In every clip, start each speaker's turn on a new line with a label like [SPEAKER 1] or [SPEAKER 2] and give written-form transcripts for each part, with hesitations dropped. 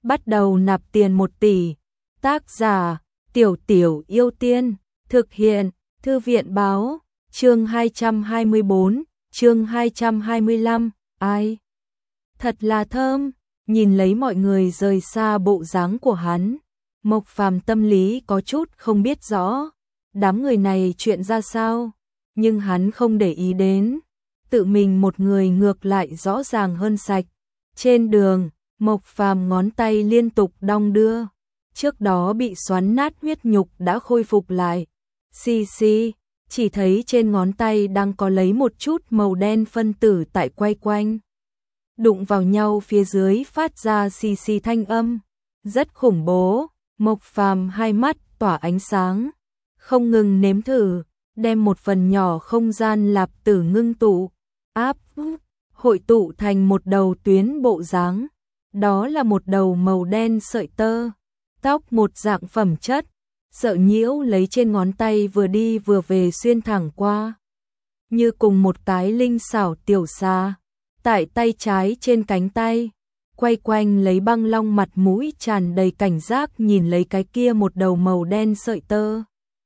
[SPEAKER 1] bắt đầu nạp tiền 1 tỷ. Tác giả Tiểu Tiểu Yêu Tiên. Thực hiện Thư viện báo. Chương 224, chương 225. Ai? Thật là thơm. Nhìn lấy mọi người rời xa bộ dáng của hắn, Mộc Phàm tâm lý có chút không biết rõ đám người này chuyện ra sao, nhưng hắn không để ý đến, tự mình một người ngược lại rõ ràng hơn sạch. Trên đường, Mộc Phàm ngón tay liên tục đong đưa, trước đó bị xoắn nát huyết nhục đã khôi phục lại. Xì xì, chỉ thấy trên ngón tay đang có lấy một chút màu đen phân tử tại quay quanh. Đụng vào nhau phía dưới phát ra xì xì thanh âm, rất khủng bố. Mộc Phàm hai mắt tỏa ánh sáng, không ngừng nếm thử, đem một phần nhỏ không gian lạp tử ngưng tụ, hội tụ thành một đầu tuyến bộ dáng. Đó là một đầu màu đen sợi tơ, tóc một dạng phẩm chất, sợi nhiễu lấy trên ngón tay vừa đi vừa về xuyên thẳng qua, như cùng một cái linh xảo tiểu xà. Tại tay trái trên cánh tay, quay quanh lấy Băng Long mặt mũi tràn đầy cảnh giác nhìn lấy cái kia một đầu màu đen sợi tơ,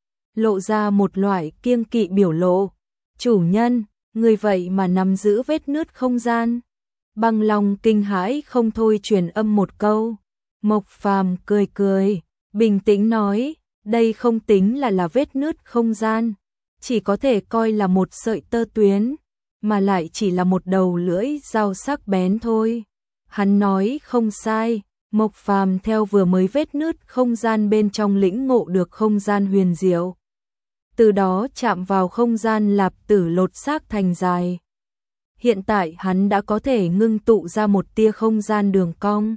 [SPEAKER 1] lộ ra một loại kiêng kỵ biểu lộ. Chủ nhân, người vậy mà nắm giữ vết nứt không gian. Băng Long kinh hãi không thôi truyền âm một câu. Mộc Phàm cười cười, bình tĩnh nói, đây không tính là vết nứt không gian, chỉ có thể coi là một sợi tơ tuyến, mà lại chỉ là một đầu lưỡi dao sắc bén thôi. Hắn nói không sai, Mộc Phàm theo vừa mới vết nứt không gian bên trong lĩnh ngộ được không gian huyền diệu. Từ đó chạm vào không gian lạp tử lột xác thành dài. Hiện tại hắn đã có thể ngưng tụ ra một tia không gian đường cong,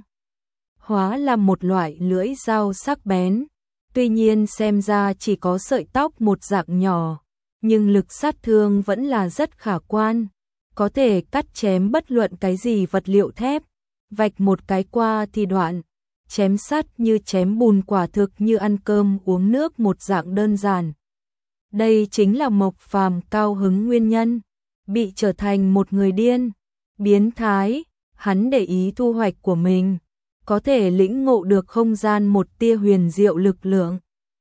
[SPEAKER 1] hóa làm một loại lưỡi dao sắc bén. Tuy nhiên xem ra chỉ có sợi tóc một dạng nhỏ, nhưng lực sát thương vẫn là rất khả quan, có thể cắt chém bất luận cái gì vật liệu thép, vạch một cái qua thì đoạn, chém sắt như chém bùn, quả thực như ăn cơm uống nước một dạng đơn giản. Đây chính là Mộc Phàm cao hứng nguyên nhân, bị trở thành một người điên, biến thái. Hắn để ý thu hoạch của mình, có thể lĩnh ngộ được không gian một tia huyền diệu lực lượng,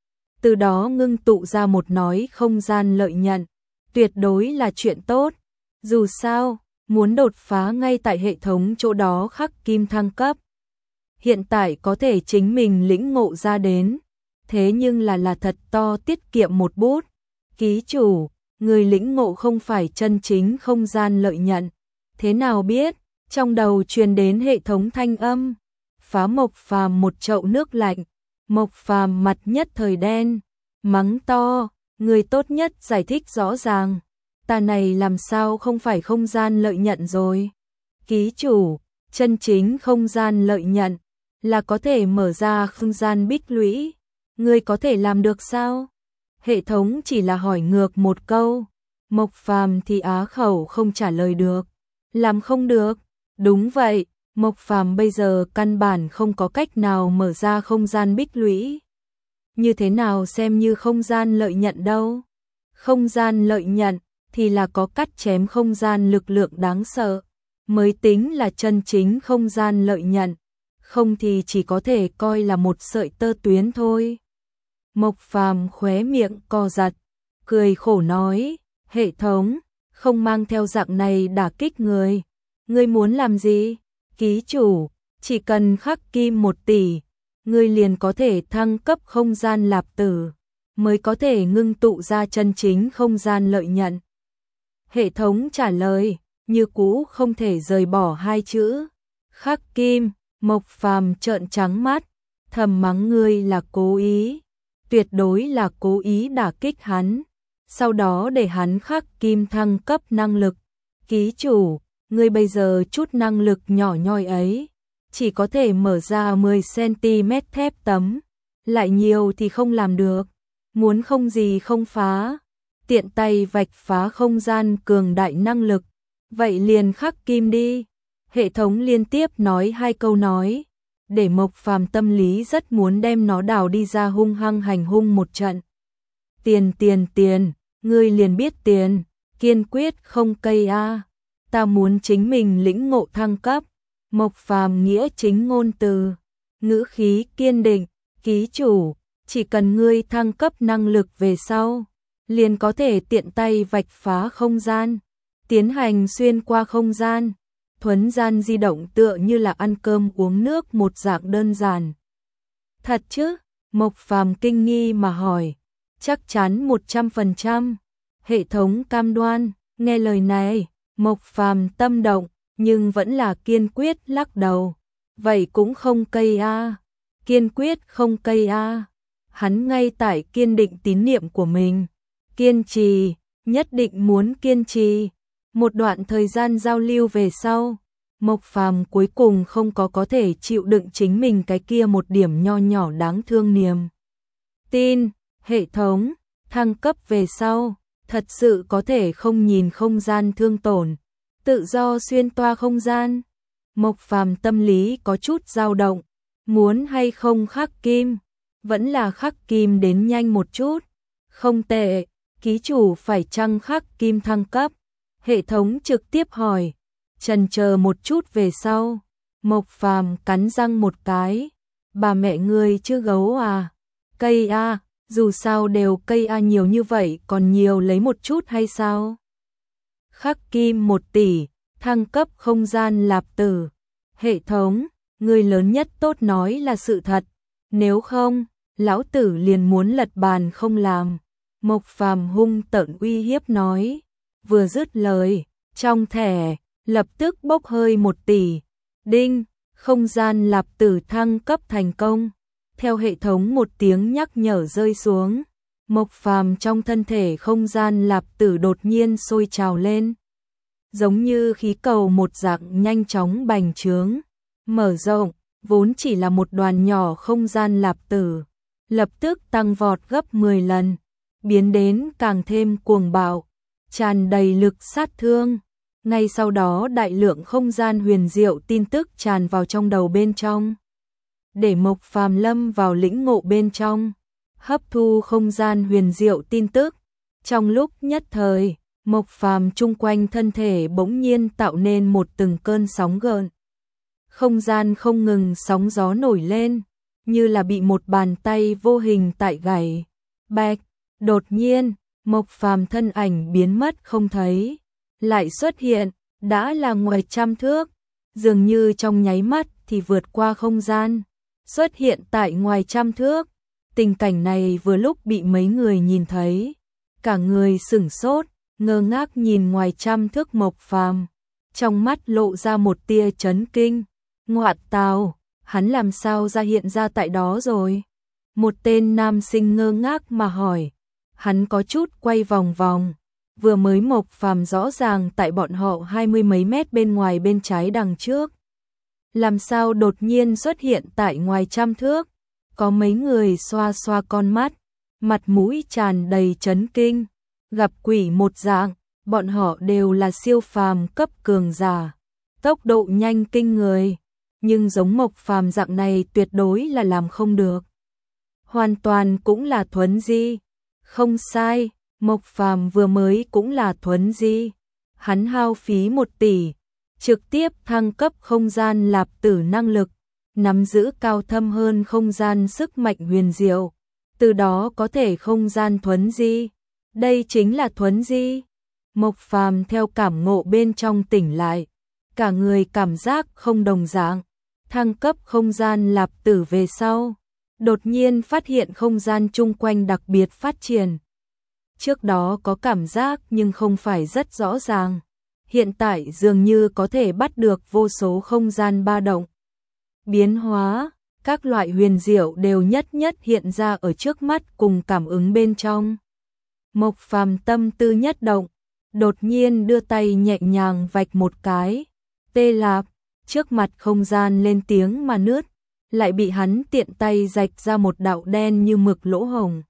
[SPEAKER 1] từ đó ngưng tụ ra một nói không gian lợi nhận, tuyệt đối là chuyện tốt. Dù sao, muốn đột phá ngay tại hệ thống chỗ đó khắc kim thăng cấp, hiện tại có thể chính mình lĩnh ngộ ra đến, thế nhưng là thật to tiết kiệm một bút. Ký chủ, người lĩnh ngộ không phải chân chính không gian lợi nhận. Thế nào biết? Trong đầu truyền đến hệ thống thanh âm, phá Mộc Phàm một chậu nước lạnh. Mộc Phàm mặt nhất thời đen, mắng to, người tốt nhất giải thích rõ ràng, ta này làm sao không phải không gian lợi nhận rồi. Ký chủ, chân chính không gian lợi nhận là có thể mở ra không gian bích lũy, người có thể làm được sao? Hệ thống chỉ là hỏi ngược một câu, Mộc Phàm thì á khẩu không trả lời được. Làm không được? Đúng vậy, Mộc Phàm bây giờ căn bản không có cách nào mở ra không gian bích lũy. Như thế nào xem như không gian lợi nhận đâu? Không gian lợi nhận thì là có cắt chém không gian lực lượng đáng sợ, mới tính là chân chính không gian lợi nhận, không thì chỉ có thể coi là một sợi tơ tuyến thôi. Mộc Phàm khóe miệng co giật, cười khổ nói, hệ thống, không mang theo dạng này đả kích người. Ngươi muốn làm gì? Ký chủ, chỉ cần khắc kim 1 tỷ, ngươi liền có thể thăng cấp không gian lạp tử, mới có thể ngưng tụ ra chân chính không gian lợi nhận. Hệ thống trả lời, như cũ không thể rời bỏ 2 chữ. Khắc kim. Mộc Phàm trợn trắng mắt, thầm mắng ngươi là cố ý, tuyệt đối là cố ý đả kích hắn, sau đó để hắn khắc kim thăng cấp năng lực. Ký chủ, ngươi bây giờ chút năng lực nhỏ nhoi ấy, chỉ có thể mở ra 10 cm thép tấm, lại nhiều thì không làm được, muốn không gì không phá, tiện tay vạch phá không gian cường đại năng lực, vậy liền khắc kim đi. Hệ thống liên tiếp nói 2 câu nói, để Mộc Phàm tâm lý rất muốn đem nó đào đi ra hung hăng hành hung một trận. Tiền, ngươi liền biết tiền, kiên quyết không cây a. Ta muốn chính mình lĩnh ngộ thăng cấp. Mộc Phàm nghĩa chính ngôn từ, ngữ khí kiên định, ký chủ, chỉ cần ngươi thăng cấp năng lực về sau, liền có thể tiện tay vạch phá không gian, tiến hành xuyên qua không gian. Thuấn gian di động tựa như là ăn cơm uống nước một dạng đơn giản. Thật chứ? Mộc Phàm kinh nghi mà hỏi. Chắc chắn 100%. Hệ thống cam đoan. Nghe lời này, Mộc Phàm tâm động, nhưng vẫn là kiên quyết lắc đầu. Vậy cũng không cây a. Kiên quyết không cây a. Hắn ngay tại kiên định tín niệm của mình. Kiên trì, nhất định muốn kiên trì. Một đoạn thời gian giao lưu về sau, Mộc Phàm cuối cùng không có thể chịu đựng chính mình cái kia một điểm nho nhỏ đáng thương niềm tin. Hệ thống thăng cấp về sau, thật sự có thể không nhìn không gian thương tổn, tự do xuyên toa không gian. Mộc Phàm tâm lý có chút dao động, muốn hay không khắc kim, vẫn là khắc kim đến nhanh một chút. Không tệ, ký chủ phải chăng khắc kim thăng cấp? Hệ thống trực tiếp hỏi. Chần chờ một chút về sau, Mộc Phàm cắn răng một cái. Bà mẹ ngươi chứ gấu à? Cây a, dù sao đều cây a nhiều như vậy còn nhiều lấy một chút hay sao? Khắc kim 1 tỷ, thăng cấp không gian lạp tử. Hệ thống, ngươi lớn nhất tốt nói là sự thật. Nếu không, lão tử liền muốn lật bàn không làm. Mộc Phàm hung tợn uy hiếp nói. Vừa dứt lời, trong thẻ lập tức bốc hơi 1 tỷ. Đinh, không gian lạp tử thăng cấp thành công. Theo hệ thống một tiếng nhắc nhở rơi xuống, Mộc Phàm trong thân thể không gian lạp tử đột nhiên sôi trào lên. Giống như khí cầu một dạng nhanh chóng bành trướng, mở rộng, vốn chỉ là một đoàn nhỏ không gian lạp tử, lập tức tăng vọt gấp 10 lần, biến đến càng thêm cuồng bạo, tràn đầy lực sát thương. Ngay sau đó đại lượng không gian huyền diệu tin tức tràn vào trong đầu bên trong. Để Mộc Phàm lâm vào lĩnh ngộ bên trong, hấp thu không gian huyền diệu tin tức. Trong lúc nhất thời, Mộc Phàm chung quanh thân thể bỗng nhiên tạo nên một từng cơn sóng gợn. Không gian không ngừng sóng gió nổi lên, như là bị một bàn tay vô hình tại gảy. Bạch, đột nhiên, Mộc Phàm thân ảnh biến mất không thấy, lại xuất hiện, đã là ngoài trăm thước, dường như trong nháy mắt thì vượt qua không gian, xuất hiện tại ngoài trăm thước. Tình cảnh này vừa lúc bị mấy người nhìn thấy, cả người sửng sốt, ngơ ngác nhìn ngoài trăm thước Mộc Phàm, trong mắt lộ ra một tia chấn kinh. Ngoại tào, hắn làm sao hiện ra tại đó rồi? Một tên nam sinh ngơ ngác mà hỏi. Hắn có chút quay vòng vòng, vừa mới Mộc Phàm rõ ràng tại bọn họ 20 mấy mét bên ngoài bên trái đằng trước. Làm sao đột nhiên xuất hiện tại ngoài trăm thước? Có mấy người xoa xoa con mắt, mặt mũi tràn đầy chấn kinh, gặp quỷ một dạng, bọn họ đều là siêu phàm cấp cường giả, tốc độ nhanh kinh người, nhưng giống Mộc Phàm dạng này tuyệt đối là làm không được. Hoàn toàn cũng là thuấn di. Không sai, Mộc Phàm vừa mới cũng là thuấn di. Hắn hao phí 1 tỷ, trực tiếp thăng cấp không gian lạp tử năng lực, nắm giữ cao thâm hơn không gian sức mạnh huyền diệu, từ đó có thể không gian thuấn di. Đây chính là thuấn di. Mộc Phàm theo cảm ngộ bên trong tỉnh lại, cả người cảm giác không đồng dạng, thăng cấp không gian lạp tử về sau, đột nhiên phát hiện không gian chung quanh đặc biệt phát triển. Trước đó có cảm giác nhưng không phải rất rõ ràng, hiện tại dường như có thể bắt được vô số không gian ba động. Biến hóa, các loại huyền diệu đều nhất nhất hiện ra ở trước mắt cùng cảm ứng bên trong. Mộc Phàm tâm tư nhất động, đột nhiên đưa tay nhẹ nhàng vạch một cái, tê lạp, trước mặt không gian lên tiếng mà nứt, lại bị hắn tiện tay rạch ra một đạo đen như mực lỗ hổng,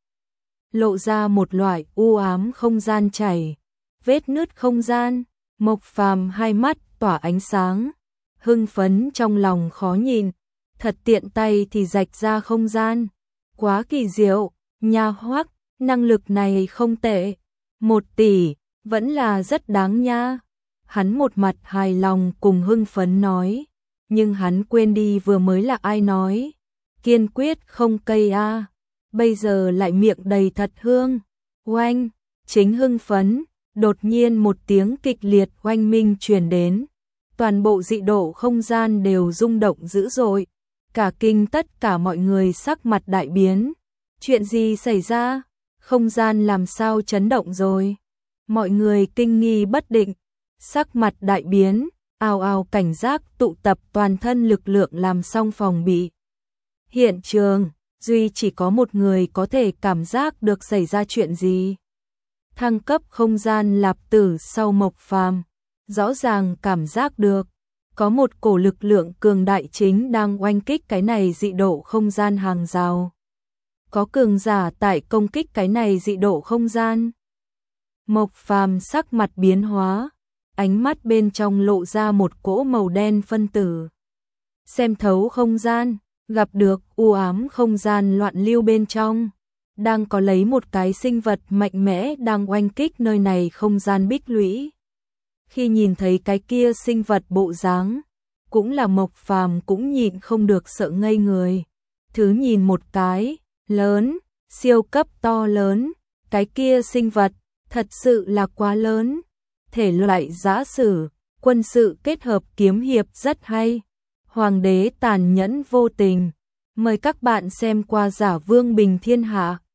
[SPEAKER 1] lộ ra một loại u ám không gian chảy, vết nứt không gian. Mộc Phàm hai mắt tỏa ánh sáng, hưng phấn trong lòng khó nhìn, thật tiện tay thì rạch ra không gian, quá kỳ diệu, nha hoắc, năng lực này không tệ, 1 tỷ, vẫn là rất đáng nha. Hắn một mặt hài lòng cùng hưng phấn nói, nhưng hắn quên đi vừa mới là ai nói, kiên quyết không cây a. Bây giờ lại miệng đầy thật hương. Oanh, chính hưng phấn, đột nhiên một tiếng kịch liệt oanh minh truyền đến. Toàn bộ dị độ không gian đều rung động dữ dội, cả kinh tất cả mọi người sắc mặt đại biến. Chuyện gì xảy ra? Không gian làm sao chấn động rồi? Mọi người kinh nghi bất định, sắc mặt đại biến, ào ào cảnh giác tụ tập toàn thân lực lượng làm xong phòng bị. Hiện trường, duy chỉ có một người có thể cảm giác được xảy ra chuyện gì. Thăng cấp không gian Lạp Tử sau Mộc Phàm, rõ ràng cảm giác được có một cổ lực lượng cường đại chính đang oanh kích cái này dị độ không gian hàng rào. Có cường giả tại công kích cái này dị độ không gian. Mộc Phàm sắc mặt biến hóa, ánh mắt bên trong lộ ra một cỗ màu đen phân tử. Xem thấu không gian, gặp được u ám không gian loạn lưu bên trong. Đang có lấy một cái sinh vật mạnh mẽ đang oanh kích nơi này không gian bích lũy. Khi nhìn thấy cái kia sinh vật bộ dáng, cũng là Mộc Phàm cũng nhịn không được sợ ngây người. Thứ nhìn một cái, lớn, siêu cấp to lớn, cái kia sinh vật, thật sự là quá lớn. Thể loại giã sử, quân sự kết hợp kiếm hiệp rất hay. Hoàng đế tàn nhẫn vô tình. Mời các bạn xem qua Giả Vương Bình Thiên Hạ.